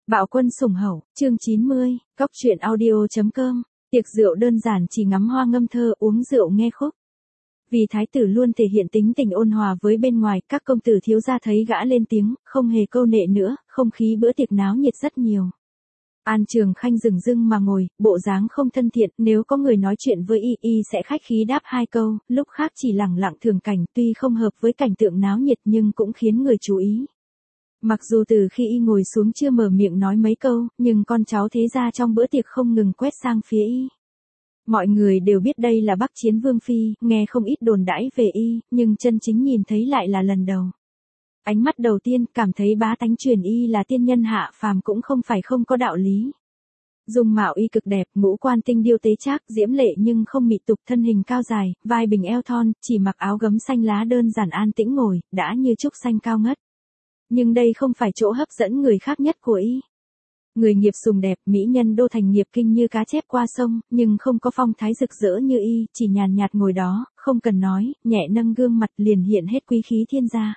Bạo quân sủng hậu, chương 90, Cóc truyện audio.com, tiệc rượu đơn giản chỉ ngắm hoa ngâm thơ, uống rượu nghe khúc. Vì thái tử luôn thể hiện tính tình ôn hòa với bên ngoài, các công tử thiếu gia thấy gã lên tiếng, không hề câu nệ nữa, không khí bữa tiệc náo nhiệt rất nhiều. An Trường Khanh dửng dưng mà ngồi, bộ dáng không thân thiện, nếu có người nói chuyện với y sẽ khách khí đáp hai câu, lúc khác chỉ lẳng lặng thưởng cảnh, tuy không hợp với cảnh tượng náo nhiệt nhưng cũng khiến người chú ý. Mặc dù từ khi y ngồi xuống chưa mở miệng nói mấy câu, nhưng con cháu thế gia trong bữa tiệc không ngừng quét sang phía y. Mọi người đều biết đây là Bắc Chiến Vương Phi, nghe không ít đồn đãi về y, nhưng chân chính nhìn thấy lại là lần đầu. Ánh mắt đầu tiên cảm thấy bá tánh truyền y là tiên nhân hạ phàm cũng không phải không có đạo lý. Dung mạo y cực đẹp, ngũ quan tinh điêu tế trác, diễm lệ nhưng không mị tục, thân hình cao dài, vai bình eo thon, chỉ mặc áo gấm xanh lá đơn giản an tĩnh ngồi, đã như trúc xanh cao ngất. Nhưng đây không phải chỗ hấp dẫn người khác nhất của y. Người nghiệp sùng đẹp, mỹ nhân đô thành nghiệp kinh như cá chép qua sông, nhưng không có phong thái rực rỡ như y, chỉ nhàn nhạt ngồi đó, không cần nói, nhẹ nâng gương mặt liền hiện hết quý khí thiên gia.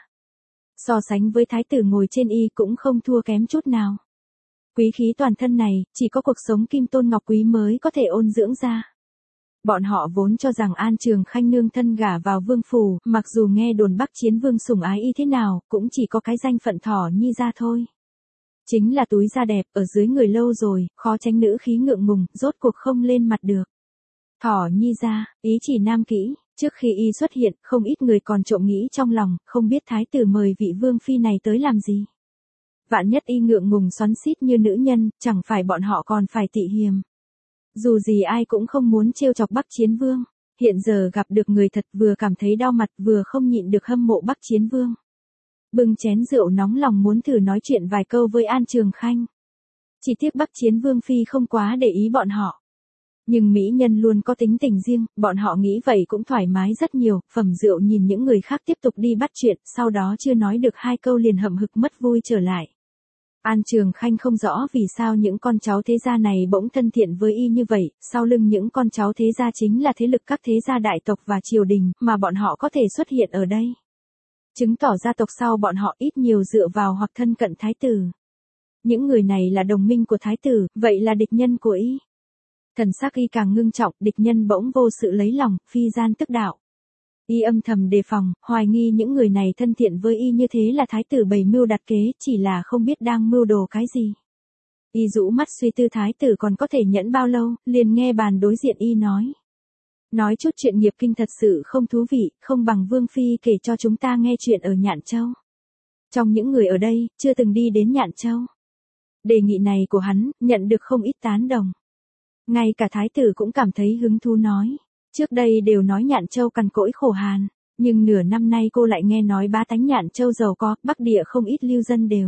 So sánh với thái tử ngồi trên y cũng không thua kém chút nào. Quý khí toàn thân này, chỉ có cuộc sống kim tôn ngọc quý mới có thể ôn dưỡng ra. Bọn họ vốn cho rằng An Trường Khanh nương thân gả vào vương phủ, mặc dù nghe đồn Bắc Chiến Vương sủng ái y thế nào, cũng chỉ có cái danh phận Thỏ Nhi gia thôi. Chính là túi da đẹp, ở dưới người lâu rồi, khó tránh nữ khí ngượng ngùng, rốt cuộc không lên mặt được. Thỏ Nhi gia, ý chỉ nam kỹ, trước khi y xuất hiện, không ít người còn trộm nghĩ trong lòng, không biết thái tử mời vị vương phi này tới làm gì. Vạn nhất y ngượng ngùng xoắn xít như nữ nhân, chẳng phải bọn họ còn phải tị hiềm. Dù gì ai cũng không muốn trêu chọc Bắc Chiến Vương, hiện giờ gặp được người thật vừa cảm thấy đau mặt vừa không nhịn được hâm mộ Bắc Chiến Vương. Bưng chén rượu nóng lòng muốn thử nói chuyện vài câu với An Trường Khanh. Chỉ tiếc Bắc Chiến Vương Phi không quá để ý bọn họ. Nhưng mỹ nhân luôn có tính tình riêng, bọn họ nghĩ vậy cũng thoải mái rất nhiều, phẩm rượu nhìn những người khác tiếp tục đi bắt chuyện, sau đó chưa nói được hai câu liền hậm hực mất vui trở lại. An Trường Khanh không rõ vì sao những con cháu thế gia này bỗng thân thiện với y như vậy, sau lưng những con cháu thế gia chính là thế lực các thế gia đại tộc và triều đình, mà bọn họ có thể xuất hiện ở đây. Chứng tỏ gia tộc sau bọn họ ít nhiều dựa vào hoặc thân cận thái tử. Những người này là đồng minh của thái tử, vậy là địch nhân của y. Thần sắc y càng ngưng trọng, địch nhân bỗng vô sự lấy lòng, phi gian tức đạo. Y âm thầm đề phòng, hoài nghi những người này thân thiện với y như thế là thái tử bày mưu đặt kế, chỉ là không biết đang mưu đồ cái gì. Y rũ mắt suy tư thái tử còn có thể nhẫn bao lâu, liền nghe bàn đối diện y nói. Nói chút chuyện nghiệp kinh thật sự không thú vị, không bằng Vương Phi kể cho chúng ta nghe chuyện ở Nhạn Châu. Trong những người ở đây, chưa từng đi đến Nhạn Châu. Đề nghị này của hắn, nhận được không ít tán đồng. Ngay cả thái tử cũng cảm thấy hứng thú nói. Trước đây đều nói Nhạn Châu cằn cỗi khổ hàn, nhưng nửa năm nay cô lại nghe nói bá tánh Nhạn Châu giàu có, Bắc địa không ít lưu dân đều.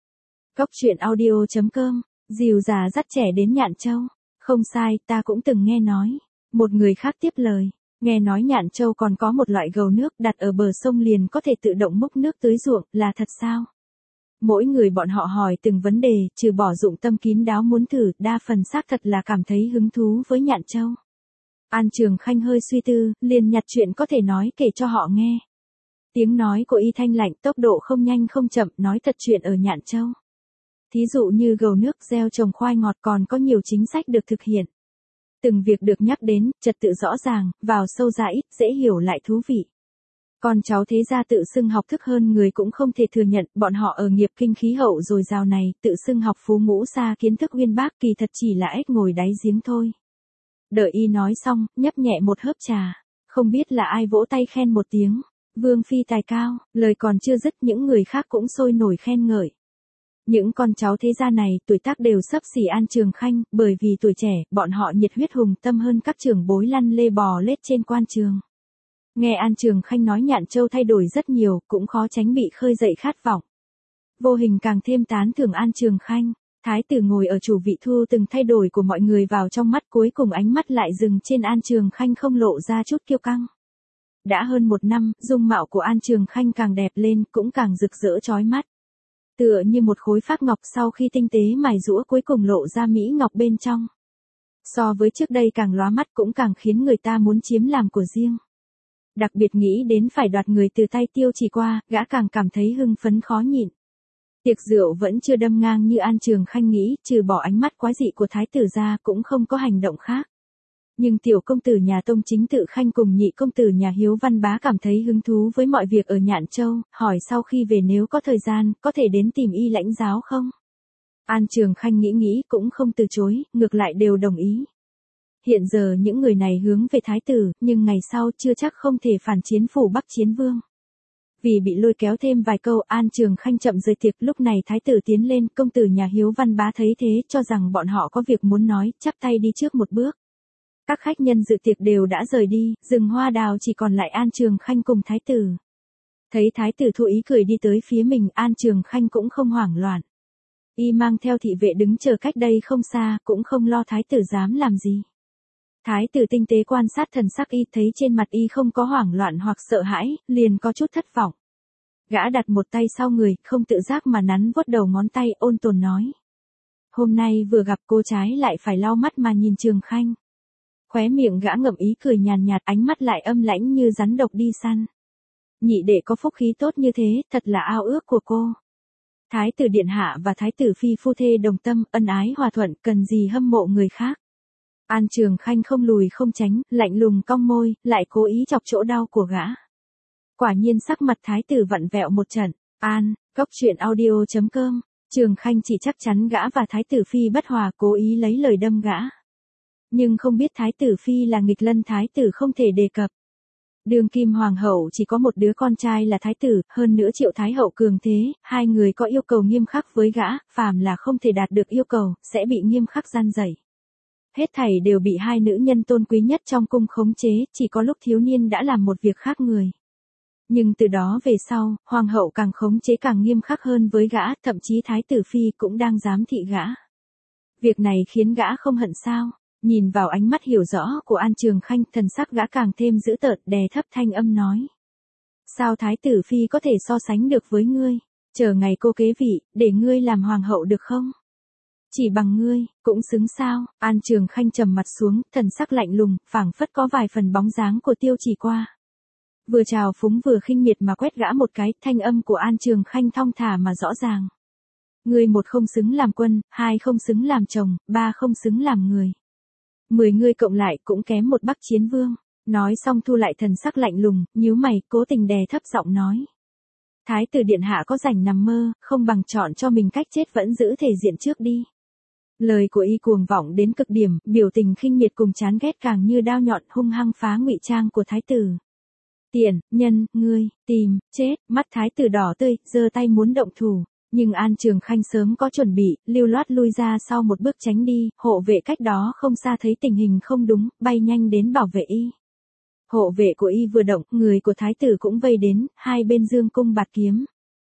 Cóc truyện audio.com, dìu già dắt trẻ đến Nhạn Châu. Không sai, ta cũng từng nghe nói. Một người khác tiếp lời, nghe nói Nhạn Châu còn có một loại gầu nước đặt ở bờ sông liền có thể tự động múc nước tưới ruộng, là thật sao? Mỗi người bọn họ hỏi từng vấn đề, trừ bỏ dụng tâm kín đáo muốn thử, đa phần xác thật là cảm thấy hứng thú với Nhạn Châu. An Trường Khanh hơi suy tư, liền nhặt chuyện có thể nói kể cho họ nghe. Tiếng nói của y thanh lạnh, tốc độ không nhanh không chậm, nói thật chuyện ở Nhạn Châu. Thí dụ như gầu nước, gieo trồng khoai ngọt, còn có nhiều chính sách được thực hiện. Từng việc được nhắc đến, trật tự rõ ràng, vào sâu ra ít, dễ hiểu lại thú vị. Con cháu thế gia tự xưng học thức hơn người cũng không thể thừa nhận, bọn họ ở nghiệp kinh khí hậu dồi dào này, tự xưng học phú ngũ xa kiến thức uyên bác, kỳ thật chỉ là ếch ngồi đáy giếng thôi. Đợi y nói xong, nhấp nhẹ một hớp trà, không biết là ai vỗ tay khen một tiếng. Vương Phi tài cao, lời còn chưa dứt những người khác cũng sôi nổi khen ngợi. Những con cháu thế gia này tuổi tác đều xấp xỉ An Trường Khanh, bởi vì tuổi trẻ, bọn họ nhiệt huyết hùng tâm hơn các trưởng bối lăn lê bò lết trên quan trường. Nghe An Trường Khanh nói Nhạn Châu thay đổi rất nhiều, cũng khó tránh bị khơi dậy khát vọng. Vô hình càng thêm tán thưởng An Trường Khanh, thái tử ngồi ở chủ vị thu từng thay đổi của mọi người vào trong mắt, cuối cùng ánh mắt lại dừng trên An Trường Khanh không lộ ra chút kiêu căng. Đã hơn một năm, dung mạo của An Trường Khanh càng đẹp lên, cũng càng rực rỡ chói mắt. Tựa như một khối phác ngọc sau khi tinh tế mài giũa cuối cùng lộ ra mỹ ngọc bên trong. So với trước đây càng lóa mắt cũng càng khiến người ta muốn chiếm làm của riêng. Đặc biệt nghĩ đến phải đoạt người từ tay Tiêu Chỉ qua, gã càng cảm thấy hưng phấn khó nhịn. Tiệc rượu vẫn chưa đâm ngang như An Trường Khanh nghĩ, trừ bỏ ánh mắt quái dị của thái tử ra cũng không có hành động khác. Nhưng tiểu công tử nhà Tông Chính Tự Khanh cùng nhị công tử nhà Hiếu Văn Bá cảm thấy hứng thú với mọi việc ở Nhạn Châu, hỏi sau khi về nếu có thời gian, có thể đến tìm y lãnh giáo không? An Trường Khanh nghĩ nghĩ cũng không từ chối, ngược lại đều đồng ý. Hiện giờ những người này hướng về thái tử, nhưng ngày sau chưa chắc không thể phản chiến phủ Bắc Chiến Vương. Vì bị lôi kéo thêm vài câu, An Trường Khanh chậm rời tiệc, lúc này thái tử tiến lên, công tử nhà Hiếu Văn Bá thấy thế cho rằng bọn họ có việc muốn nói, chắp tay đi trước một bước. Các khách nhân dự tiệc đều đã rời đi, rừng hoa đào chỉ còn lại An Trường Khanh cùng thái tử. Thấy thái tử thụ ý cười đi tới phía mình, An Trường Khanh cũng không hoảng loạn. Y mang theo thị vệ đứng chờ cách đây không xa, cũng không lo thái tử dám làm gì. Thái tử tinh tế quan sát thần sắc y, thấy trên mặt y không có hoảng loạn hoặc sợ hãi, liền có chút thất vọng. Gã đặt một tay sau người, không tự giác mà nắn vuốt đầu ngón tay, ôn tồn nói. Hôm nay vừa gặp cô trái lại phải lau mắt mà nhìn Trường Khanh. Khóe miệng gã ngậm ý cười nhàn nhạt, ánh mắt lại âm lãnh như rắn độc đi săn. Nhị đệ có phúc khí tốt như thế, thật là ao ước của cô. Thái tử điện hạ và thái tử phi phu thê đồng tâm, ân ái hòa thuận, cần gì hâm mộ người khác. An Trường Khanh không lùi không tránh, lạnh lùng cong môi, lại cố ý chọc chỗ đau của gã. Quả nhiên sắc mặt thái tử vặn vẹo một trận. Góc truyện audio.com, Trường Khanh chỉ chắc chắn gã và thái tử phi bất hòa, cố ý lấy lời đâm gã. Nhưng không biết thái tử phi là nghịch lân thái tử không thể đề cập. Đương kim hoàng hậu chỉ có một đứa con trai là thái tử, hơn nữa Triệu thái hậu cường thế, hai người có yêu cầu nghiêm khắc với gã, phàm là không thể đạt được yêu cầu, sẽ bị nghiêm khắc gian dạy. Hết thảy đều bị hai nữ nhân tôn quý nhất trong cung khống chế, chỉ có lúc thiếu niên đã làm một việc khác người. Nhưng từ đó về sau, hoàng hậu càng khống chế càng nghiêm khắc hơn với gã, thậm chí thái tử phi cũng đang giám thị gã. Việc này khiến gã không hận sao? Nhìn vào ánh mắt hiểu rõ của An Trường Khanh, thần sắc gã càng thêm dữ tợn, đè thấp thanh âm nói. Sao thái tử phi có thể so sánh được với ngươi? Chờ ngày cô kế vị, để ngươi làm hoàng hậu được không? Chỉ bằng ngươi, cũng xứng sao? An Trường Khanh trầm mặt xuống, thần sắc lạnh lùng, phảng phất có vài phần bóng dáng của Tiêu Chỉ qua. Vừa trào phúng vừa khinh miệt mà quét gã một cái, thanh âm của An Trường Khanh thong thả mà rõ ràng. Ngươi một không xứng làm quân, hai không xứng làm chồng, ba không xứng làm người. 10 người cộng lại cũng kém một Bắc Chiến Vương. Nói xong thu lại thần sắc lạnh lùng, nhíu mày, cố tình đè thấp giọng nói. Thái tử điện hạ có rảnh nằm mơ, không bằng chọn cho mình cách chết vẫn giữ thể diện trước đi. Lời của y cuồng vọng đến cực điểm, biểu tình khinh miệt cùng chán ghét càng như đao nhọn hung hăng phá ngụy trang của thái tử. Tiện, nhân, ngươi, tìm, chết, mắt thái tử đỏ tươi, giơ tay muốn động thủ. Nhưng An Trường Khanh sớm có chuẩn bị, lưu loát lui ra sau một bước tránh đi, hộ vệ cách đó không xa thấy tình hình không đúng, bay nhanh đến bảo vệ y. Hộ vệ của y vừa động, người của thái tử cũng vây đến, hai bên dương cung bạt kiếm.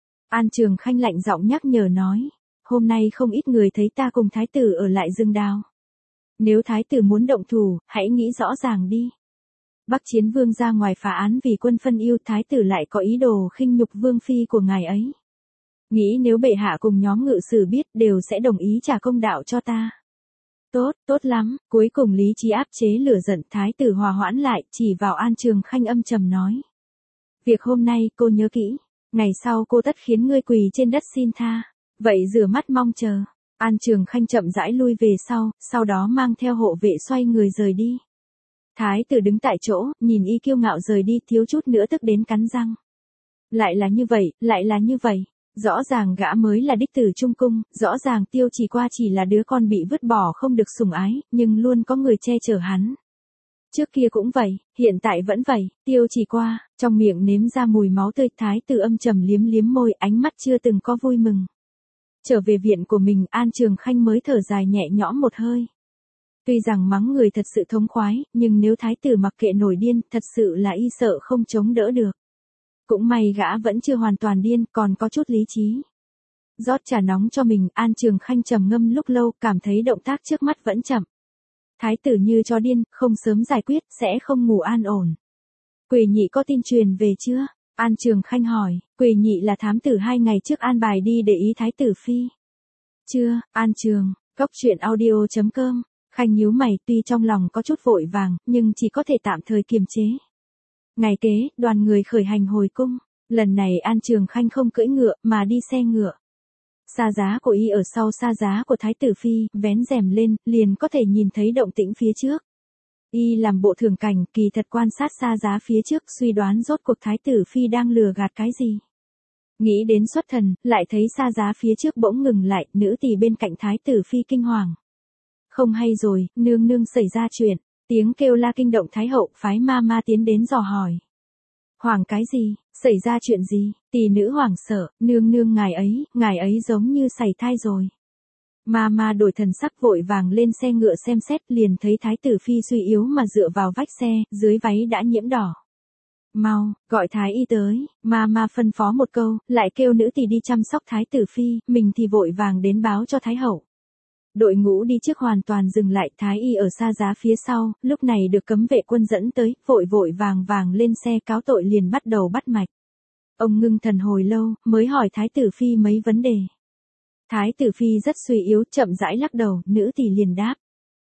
An Trường Khanh lạnh giọng nhắc nhở nói, hôm nay không ít người thấy ta cùng thái tử ở lại rừng đào. Nếu thái tử muốn động thủ, hãy nghĩ rõ ràng đi. Bắc Chiến Vương ra ngoài phá án vì quân phân yêu, thái tử lại có ý đồ khinh nhục vương phi của ngài ấy. Nghĩ nếu bệ hạ cùng nhóm ngự sử biết đều sẽ đồng ý trả công đạo cho ta. Tốt, tốt lắm, cuối cùng lý trí áp chế lửa giận, thái tử hòa hoãn lại, chỉ vào An Trường Khanh âm trầm nói. Việc hôm nay cô nhớ kỹ, ngày sau cô tất khiến ngươi quỳ trên đất xin tha, vậy rửa mắt mong chờ. An Trường Khanh chậm rãi lui về sau đó mang theo hộ vệ xoay người rời đi. Thái tử đứng tại chỗ, nhìn y kiêu ngạo rời đi, thiếu chút nữa tức đến cắn răng. Lại là như vậy, lại là như vậy. Rõ ràng gã mới là đích tử trung cung, rõ ràng Tiêu Chỉ qua chỉ là đứa con bị vứt bỏ không được sủng ái, nhưng luôn có người che chở hắn. Trước kia cũng vậy, hiện tại vẫn vậy, Tiêu Chỉ qua, trong miệng nếm ra mùi máu tươi, thái tử âm trầm liếm liếm môi, ánh mắt chưa từng có vui mừng. Trở về viện của mình, An Trường Khanh mới thở dài nhẹ nhõm một hơi. Tuy rằng mắng người thật sự thống khoái, nhưng nếu thái tử mặc kệ nổi điên, thật sự là y sợ không chống đỡ được. Cũng may gã vẫn chưa hoàn toàn điên, còn có chút lý trí. Rót trà nóng cho mình, An Trường Khanh trầm ngâm lúc lâu, cảm thấy động tác trước mắt vẫn chậm. Thái tử như cho điên, không sớm giải quyết, sẽ không ngủ an ổn. Quỳ nhị có tin truyền về chưa? An Trường Khanh hỏi, Quỳ nhị là thám tử 2 ngày trước an bài đi để ý thái tử phi. Chưa, An Trường, góc truyện audio.com, Khanh nhíu mày, tuy trong lòng có chút vội vàng, nhưng chỉ có thể tạm thời kiềm chế. Ngày kế, đoàn người khởi hành hồi cung. Lần này An Trường Khanh không cưỡi ngựa, mà đi xe ngựa. Sa giá của y ở sau sa giá của thái tử phi, vén rèm lên, liền có thể nhìn thấy động tĩnh phía trước. Y làm bộ thường cảnh, kỳ thật quan sát sa giá phía trước, suy đoán rốt cuộc thái tử phi đang lừa gạt cái gì. Nghĩ đến xuất thần, lại thấy sa giá phía trước bỗng ngừng lại, nữ tỳ bên cạnh thái tử phi kinh hoàng. Không hay rồi, nương nương xảy ra chuyện, tiếng kêu la kinh động thái hậu, phái ma ma tiến đến dò hỏi. Hoàng cái gì, xảy ra chuyện gì, tỷ nữ hoảng sợ, nương nương ngài ấy giống như sảy thai rồi. Ma ma đổi thần sắc vội vàng lên xe ngựa xem xét, liền thấy thái tử phi suy yếu mà dựa vào vách xe, dưới váy đã nhiễm đỏ. Mau, gọi thái y tới, ma ma phân phó một câu, lại kêu nữ tỳ đi chăm sóc thái tử phi, mình thì vội vàng đến báo cho thái hậu. Đội ngũ đi trước hoàn toàn dừng lại, thái y ở xa giá phía sau, lúc này được cấm vệ quân dẫn tới, vội vội vàng vàng lên xe cáo tội liền bắt đầu bắt mạch. Ông ngưng thần hồi lâu, mới hỏi thái tử phi mấy vấn đề. Thái tử phi rất suy yếu, chậm rãi lắc đầu, nữ tỳ liền đáp.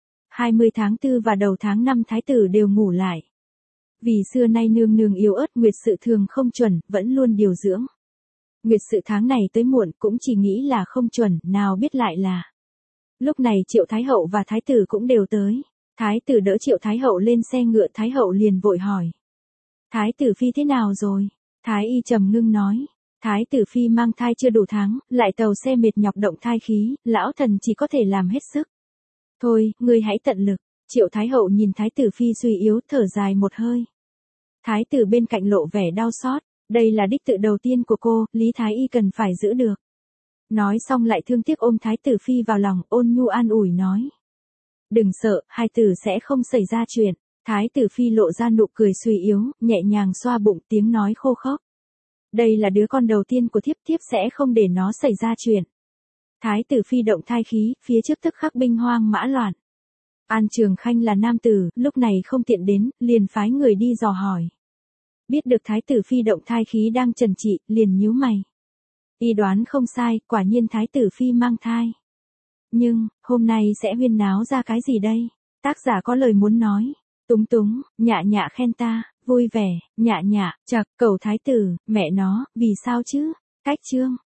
20 tháng 4 và đầu tháng 5 thái tử đều ngủ lại. Vì xưa nay nương nương yếu ớt, nguyệt sự thường không chuẩn, vẫn luôn điều dưỡng. Nguyệt sự tháng này tới muộn, cũng chỉ nghĩ là không chuẩn, nào biết lại là. Lúc này Triệu Thái Hậu và Thái tử cũng đều tới. Thái tử đỡ Triệu Thái Hậu lên xe ngựa, Thái Hậu liền vội hỏi. Thái tử phi thế nào rồi? Thái y trầm ngưng nói. Thái tử phi mang thai chưa đủ tháng, lại tàu xe mệt nhọc động thai khí, lão thần chỉ có thể làm hết sức. Thôi, ngươi hãy tận lực. Triệu Thái Hậu nhìn Thái tử phi suy yếu, thở dài một hơi. Thái tử bên cạnh lộ vẻ đau xót. Đây là đích tự đầu tiên của cô, Lý Thái y cần phải giữ được. Nói xong lại thương tiếc ôm thái tử phi vào lòng, ôn nhu an ủi nói. Đừng sợ, hai tử sẽ không xảy ra chuyện. Thái tử phi lộ ra nụ cười suy yếu, nhẹ nhàng xoa bụng, tiếng nói khô khốc. Đây là đứa con đầu tiên của thiếp, thiếp sẽ không để nó xảy ra chuyện. Thái tử phi động thai khí, phía trước tức khắc binh hoang mã loạn. An Trường Khanh là nam tử, lúc này không tiện đến, liền phái người đi dò hỏi. Biết được thái tử phi động thai khí đang trần trị, liền nhíu mày. Y đoán không sai, quả nhiên thái tử phi mang thai. Nhưng, hôm nay sẽ huyên náo ra cái gì đây? Tác giả có lời muốn nói. Túng túng, nhạ nhạ khen ta, vui vẻ, nhạ nhạ, chậc, cầu thái tử, mẹ nó, vì sao chứ? Cách chương.